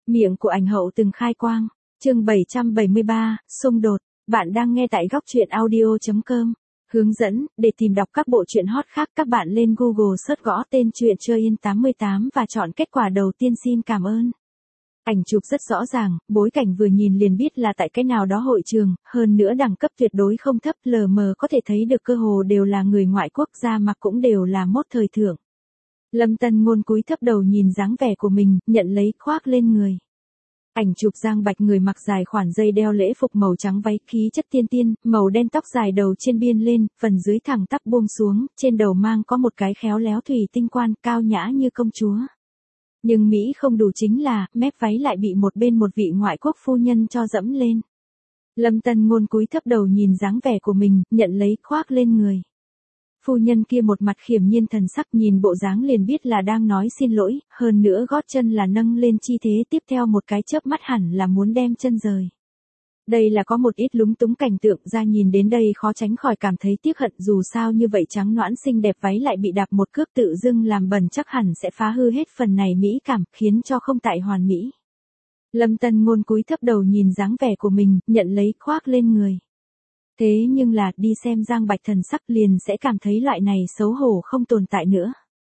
Miệng của ảnh hậu từng khai quang. Chương 773, xung đột. Bạn đang nghe tại góc truyện audio.com. Hướng dẫn, để tìm đọc các bộ truyện hot khác các bạn lên Google search gõ tên truyện Chơi Yên 88 và chọn kết quả đầu tiên. Xin cảm ơn. Ảnh chụp rất rõ ràng, bối cảnh vừa nhìn liền biết là tại cái nào đó hội trường, hơn nữa đẳng cấp tuyệt đối không thấp, lờ mờ có thể thấy được cơ hồ đều là người ngoại quốc, da mặc cũng đều là mốt thời thượng. Lâm Tân Ngôn cúi thấp đầu nhìn dáng vẻ của mình, nhận lấy khoác lên người. Ảnh chụp Giang Bạch người mặc dài khoản dây đeo lễ phục màu trắng váy khí chất tiên tiên, màu đen tóc dài đầu trên biên lên, phần dưới thẳng tắp buông xuống, trên đầu mang có một cái khéo léo thủy tinh quan, cao nhã như công chúa. Nhưng Mỹ không đủ chính là, mép váy lại bị một bên một vị ngoại quốc phu nhân cho dẫm lên. Lâm Tân Ngôn cúi thấp đầu nhìn dáng vẻ của mình, nhận lấy khoác lên người. Phu nhân kia một mặt khiểm nhiên thần sắc, nhìn bộ dáng liền biết là đang nói xin lỗi, hơn nữa gót chân là nâng lên chi thế, tiếp theo một cái chớp mắt hẳn là muốn đem chân rời. Đây là có một ít lúng túng cảnh tượng, ra nhìn đến đây khó tránh khỏi cảm thấy tiếc hận, dù sao như vậy trắng nõn xinh đẹp váy lại bị đạp một cước tự dưng làm bẩn, chắc hẳn sẽ phá hư hết phần này mỹ cảm, khiến cho không tại hoàn mỹ. Lâm Tân Ngôn cúi thấp đầu nhìn dáng vẻ của mình, nhận lấy khoác lên người. Thế nhưng là, đi xem Giang Bạch thần sắc liền sẽ cảm thấy loại này xấu hổ không tồn tại nữa.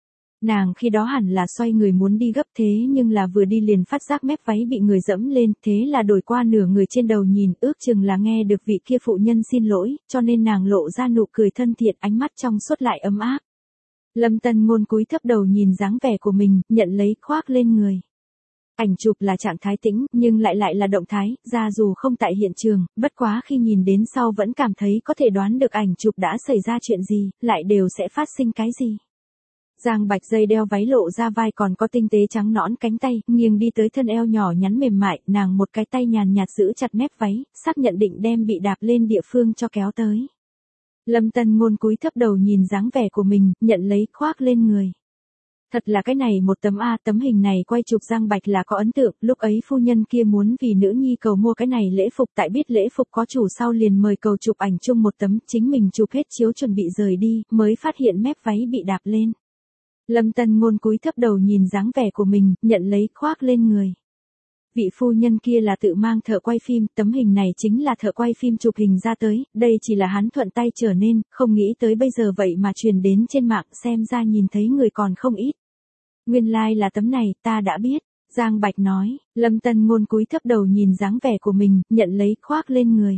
Nàng khi đó hẳn là xoay người muốn đi gấp, thế nhưng là vừa đi liền phát giác mép váy bị người dẫm lên, thế là đổi qua nửa người trên đầu nhìn, ước chừng là nghe được vị kia phụ nhân xin lỗi, cho nên nàng lộ ra nụ cười thân thiện, ánh mắt trong suốt lại ấm áp. Lâm Tân Ngôn cúi thấp đầu nhìn dáng vẻ của mình, nhận lấy khoác lên người. Ảnh chụp là trạng thái tĩnh, nhưng lại là động thái, ra dù không tại hiện trường, bất quá khi nhìn đến sau vẫn cảm thấy có thể đoán được ảnh chụp đã xảy ra chuyện gì, lại đều sẽ phát sinh cái gì. Giang Bạch dây đeo váy lộ ra vai, còn có tinh tế trắng nõn cánh tay, nghiêng đi tới thân eo nhỏ nhắn mềm mại, nàng một cái tay nhàn nhạt giữ chặt mép váy, xác nhận định đem bị đạp lên địa phương cho kéo tới. Lâm Tân Ngôn cúi thấp đầu nhìn dáng vẻ của mình, nhận lấy khoác lên người. Thật là cái này một tấm tấm hình này quay chụp Giang Bạch là có ấn tượng, lúc ấy phu nhân kia muốn vì nữ nhi cầu mua cái này lễ phục, tại biết lễ phục có chủ sau liền mời cầu chụp ảnh chung một tấm, chính mình chụp hết chiếu chuẩn bị rời đi, mới phát hiện mép váy bị đạp lên. Lâm Tân Ngôn cúi thấp đầu nhìn dáng vẻ của mình, nhận lấy khoác lên người. Vị phu nhân kia là tự mang thợ quay phim, tấm hình này chính là thợ quay phim chụp hình ra tới, đây chỉ là hắn thuận tay trở nên, không nghĩ tới bây giờ vậy mà truyền đến trên mạng, xem ra nhìn thấy người còn không ít. Nguyên lai là tấm này, ta đã biết, Giang Bạch nói. Lâm Tân Ngôn cúi thấp đầu nhìn dáng vẻ của mình, nhận lấy khoác lên người.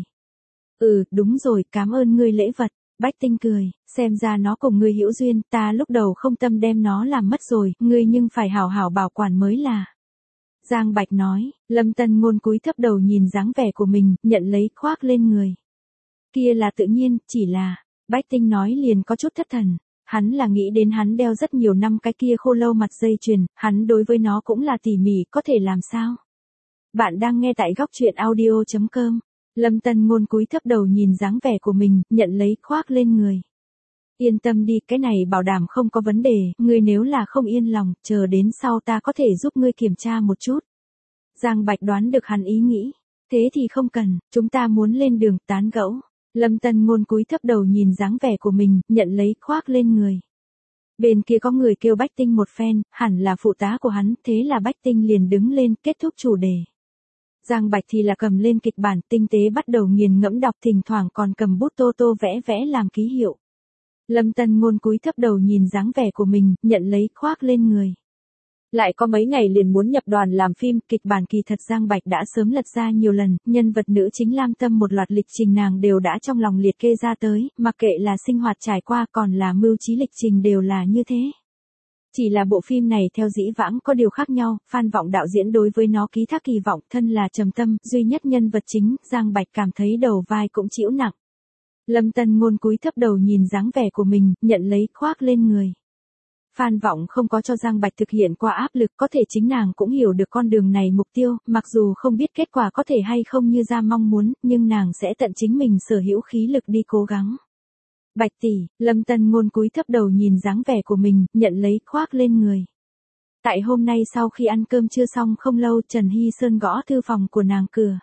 Đúng rồi, cảm ơn ngươi lễ vật. Bách Tinh cười, xem ra nó cùng ngươi hữu duyên, ta lúc đầu không tâm đem nó làm mất rồi, ngươi nhưng phải hảo hảo bảo quản mới là. Giang Bạch nói. Lâm Tân Ngôn cúi thấp đầu nhìn dáng vẻ của mình, nhận lấy khoác lên người. Kia là tự nhiên, chỉ là, Bách Tinh nói liền có chút thất thần. Hắn là nghĩ đến hắn đeo rất nhiều năm cái kia khô lâu mặt dây chuyền, hắn đối với nó cũng là tỉ mỉ, có thể làm sao? Bạn đang nghe tại góc truyện audio.com. Lâm Tân Ngôn cúi thấp đầu nhìn dáng vẻ của mình, nhận lấy khoác lên người. Yên tâm đi, cái này bảo đảm không có vấn đề, ngươi nếu là không yên lòng, chờ đến sau ta có thể giúp ngươi kiểm tra một chút. Giang Bạch đoán được hắn ý nghĩ. Thế thì không cần, chúng ta muốn lên đường tán gẫu. Lâm Tân Ngôn cúi thấp đầu nhìn dáng vẻ của mình, nhận lấy khoác lên người. Bên kia có người kêu Bách Tinh một phen, hẳn là phụ tá của hắn, thế là Bách Tinh liền đứng lên, kết thúc chủ đề. Giang Bạch thì là cầm lên kịch bản, tinh tế bắt đầu nghiền ngẫm đọc, thỉnh thoảng còn cầm bút tô vẽ làm ký hiệu. Lâm Tân Ngôn cúi thấp đầu nhìn dáng vẻ của mình, nhận lấy khoác lên người. Lại có mấy ngày liền muốn nhập đoàn làm phim, kịch bản kỳ thật Giang Bạch đã sớm lật ra nhiều lần, nhân vật nữ chính Lam Tâm một loạt lịch trình nàng đều đã trong lòng liệt kê ra tới, mặc kệ là sinh hoạt trải qua còn là mưu trí lịch trình đều là như thế. Chỉ là bộ phim này theo dĩ vãng có điều khác nhau, Phan Vọng đạo diễn đối với nó ký thác kỳ vọng, thân là trầm tâm, duy nhất nhân vật chính, Giang Bạch cảm thấy đầu vai cũng chịu nặng. Lâm Tân Ngôn cúi thấp đầu nhìn dáng vẻ của mình, nhận lấy khoác lên người. Phan Vọng không có cho Giang Bạch thực hiện qua áp lực, có thể chính nàng cũng hiểu được con đường này mục tiêu, mặc dù không biết kết quả có thể hay không như ra mong muốn, nhưng nàng sẽ tận chính mình sở hữu khí lực đi cố gắng. Bạch tỷ, Lâm Tân Ngôn cúi thấp đầu nhìn dáng vẻ của mình, nhận lấy khoác lên người. Tại hôm nay sau khi ăn cơm trưa xong không lâu, Trần Hy Sơn gõ thư phòng của nàng cửa.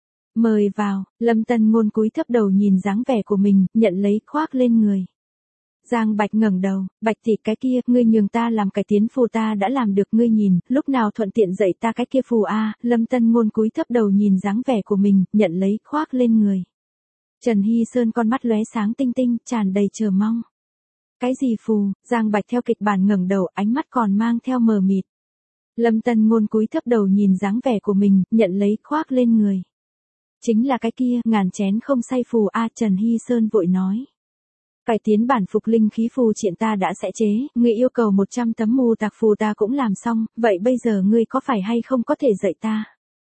Mời vào. Lâm Tân Ngôn cúi thấp đầu nhìn dáng vẻ của mình, nhận lấy khoác lên người. Giang Bạch ngẩng đầu, Bạch tỷ cái kia, ngươi nhường ta làm cải tiến phù ta đã làm được, ngươi nhìn, lúc nào thuận tiện dạy ta cái kia phù a. Lâm Tân Ngôn cúi thấp đầu nhìn dáng vẻ của mình, nhận lấy khoác lên người. Trần Hy Sơn con mắt lóe sáng tinh tinh, tràn đầy chờ mong. Cái gì phù? Giang Bạch theo kịch bản ngẩng đầu, ánh mắt còn mang theo mờ mịt. Lâm Tân Ngôn cúi thấp đầu nhìn dáng vẻ của mình, nhận lấy khoác lên người. Chính là cái kia, ngàn chén không say phù a. Trần Hy Sơn vội nói. Cải tiến bản phục linh khí phù triện ta đã sẽ chế, ngươi yêu cầu 100 tấm mù tạc phù ta cũng làm xong, vậy bây giờ ngươi có phải hay không có thể dạy ta?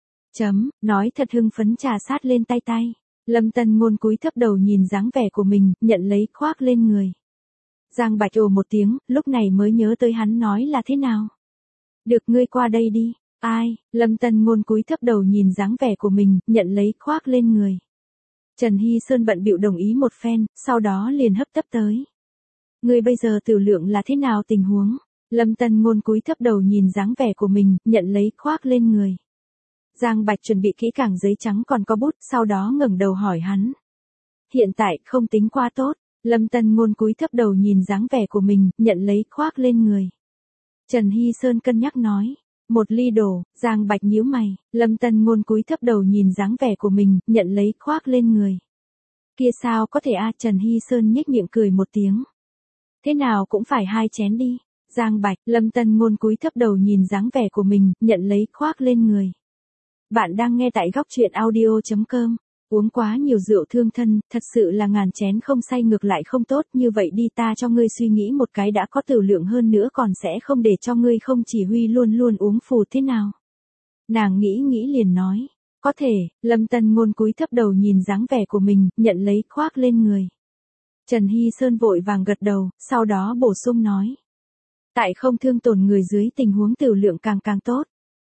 Nói thật hưng phấn trà sát lên tay. Lâm Tân Ngôn cúi thấp đầu nhìn dáng vẻ của mình, nhận lấy khoác lên người. Giang Bạch ồ một tiếng, lúc này mới nhớ tới hắn nói là thế nào. Được, ngươi qua đây đi. Ai? Lâm Tân Ngôn cúi thấp đầu nhìn dáng vẻ của mình, nhận lấy khoác lên người. Trần Hy Sơn bận bịu đồng ý một phen, sau đó liền hấp tấp tới. Ngươi bây giờ tiểu lượng là thế nào tình huống? Lâm Tân Ngôn cúi thấp đầu nhìn dáng vẻ của mình, nhận lấy khoác lên người. Giang Bạch chuẩn bị kỹ càng giấy trắng còn có bút, sau đó ngẩng đầu hỏi hắn. Hiện tại không tính qua tốt. Lâm Tân Ngôn cúi thấp đầu nhìn dáng vẻ của mình, nhận lấy khoác lên người. Trần Hy Sơn cân nhắc nói. 1 ly đổ. Giang Bạch nhíu mày. Lâm Tân Ngôn cúi thấp đầu nhìn dáng vẻ của mình, nhận lấy khoác lên người. Kia sao có thể a? Trần Hy Sơn nhếch miệng cười một tiếng. Thế nào cũng phải 2 chén đi. Giang Bạch, Lâm Tân Ngôn cúi thấp đầu nhìn dáng vẻ của mình, nhận lấy khoác lên người. Bạn đang nghe tại góc truyện audio.com. Uống quá nhiều rượu thương thân, thật sự là ngàn chén không say ngược lại không tốt, như vậy đi ta cho ngươi suy nghĩ một cái đã có tiểu lượng hơn nữa còn sẽ không để cho ngươi không chỉ huy luôn luôn uống phù thế nào. Nàng nghĩ liền nói, có thể. Lâm Tân Ngôn cúi thấp đầu nhìn dáng vẻ của mình, nhận lấy khoác lên người. Trần Hy Sơn vội vàng gật đầu, sau đó bổ sung nói. Tại không thương tổn người dưới tình huống tiểu lượng càng tốt.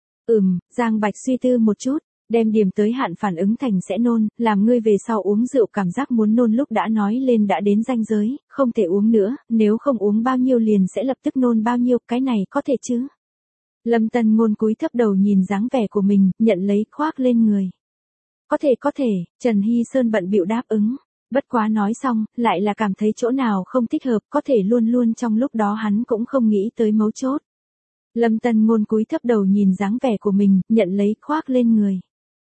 Giang Bạch suy tư một chút. Đem điểm tới hạn phản ứng thành sẽ nôn, làm ngươi về sau uống rượu cảm giác muốn nôn lúc đã nói lên đã đến ranh giới, không thể uống nữa, nếu không uống bao nhiêu liền sẽ lập tức nôn bao nhiêu, cái này có thể chứ? Lâm Tân Ngôn cúi thấp đầu nhìn dáng vẻ của mình, nhận lấy khoác lên người. Có thể, Trần Hy Sơn bận bịu đáp ứng. Bất quá nói xong, lại là cảm thấy chỗ nào không thích hợp, có thể luôn trong lúc đó hắn cũng không nghĩ tới mấu chốt. Lâm Tân Ngôn cúi thấp đầu nhìn dáng vẻ của mình, nhận lấy khoác lên người.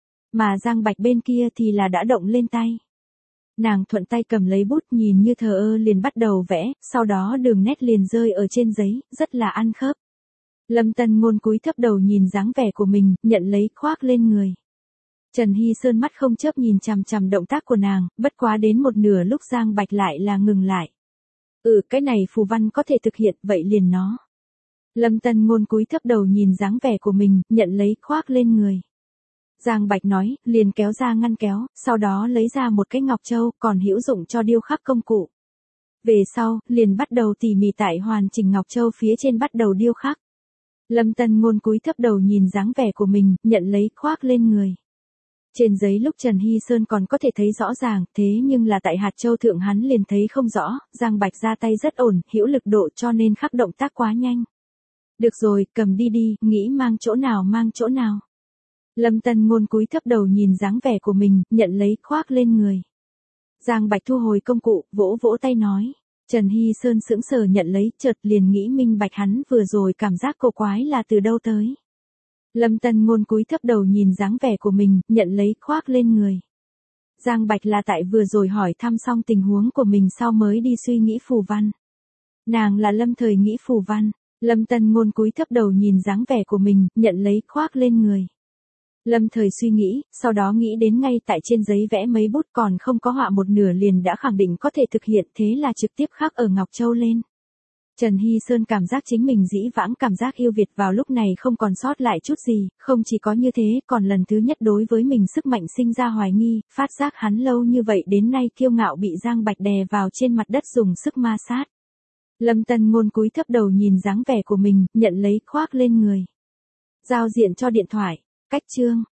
Mà Giang Bạch bên kia thì là đã động lên tay. Nàng thuận tay cầm lấy bút nhìn như thờ ơ liền bắt đầu vẽ, sau đó đường nét liền rơi ở trên giấy, rất là ăn khớp. Lâm Tân Ngôn cúi thấp đầu nhìn dáng vẻ của mình, nhận lấy khoác lên người. Trần Hy Sơn mắt không chớp nhìn chằm chằm động tác của nàng, bất quá đến một nửa lúc Giang Bạch lại là ngừng lại. Cái này phù văn có thể thực hiện, vậy liền nó. Lâm Tân Ngôn cúi thấp đầu nhìn dáng vẻ của mình, nhận lấy khoác lên người. Giang Bạch nói, liền kéo ra ngăn kéo, sau đó lấy ra một cái ngọc châu, còn hữu dụng cho điêu khắc công cụ. Về sau, liền bắt đầu tỉ mỉ tại hoàn chỉnh ngọc châu phía trên bắt đầu điêu khắc. Lâm Tân Ngôn cúi thấp đầu nhìn dáng vẻ của mình, nhận lấy khoác lên người. Trên giấy lúc Trần Hy Sơn còn có thể thấy rõ ràng, thế nhưng là tại hạt châu thượng hắn liền thấy không rõ, Giang Bạch ra tay rất ổn, hữu lực độ cho nên khắc động tác quá nhanh. Được rồi, cầm đi, nghĩ mang chỗ nào. Lâm Tân Ngôn cúi thấp đầu nhìn dáng vẻ của mình, nhận lấy khoác lên người. Giang Bạch thu hồi công cụ, vỗ tay nói. Trần Hy Sơn sững sờ nhận lấy, chợt liền nghĩ minh bạch hắn vừa rồi cảm giác cổ quái là từ đâu tới. Lâm Tân Ngôn cúi thấp đầu nhìn dáng vẻ của mình, nhận lấy khoác lên người. Giang Bạch là tại vừa rồi hỏi thăm xong tình huống của mình sau mới đi suy nghĩ phù văn. Nàng là lâm thời nghĩ phù văn. Lâm Tân Ngôn cúi thấp đầu nhìn dáng vẻ của mình, nhận lấy khoác lên người. Lâm thời suy nghĩ, sau đó nghĩ đến ngay tại trên giấy vẽ mấy bút còn không có họa một nửa liền đã khẳng định có thể thực hiện, thế là trực tiếp khắc ở ngọc châu lên. Trần Hy Sơn cảm giác chính mình dĩ vãng cảm giác yêu Việt vào lúc này không còn sót lại chút gì, không chỉ có như thế, còn lần thứ nhất đối với mình sức mạnh sinh ra hoài nghi, phát giác hắn lâu như vậy đến nay kiêu ngạo bị Giang Bạch đè vào trên mặt đất dùng sức ma sát. Lâm Tân Ngôn cúi thấp đầu nhìn dáng vẻ của mình, nhận lấy khoác lên người. Giao diện cho điện thoại. Cách chương.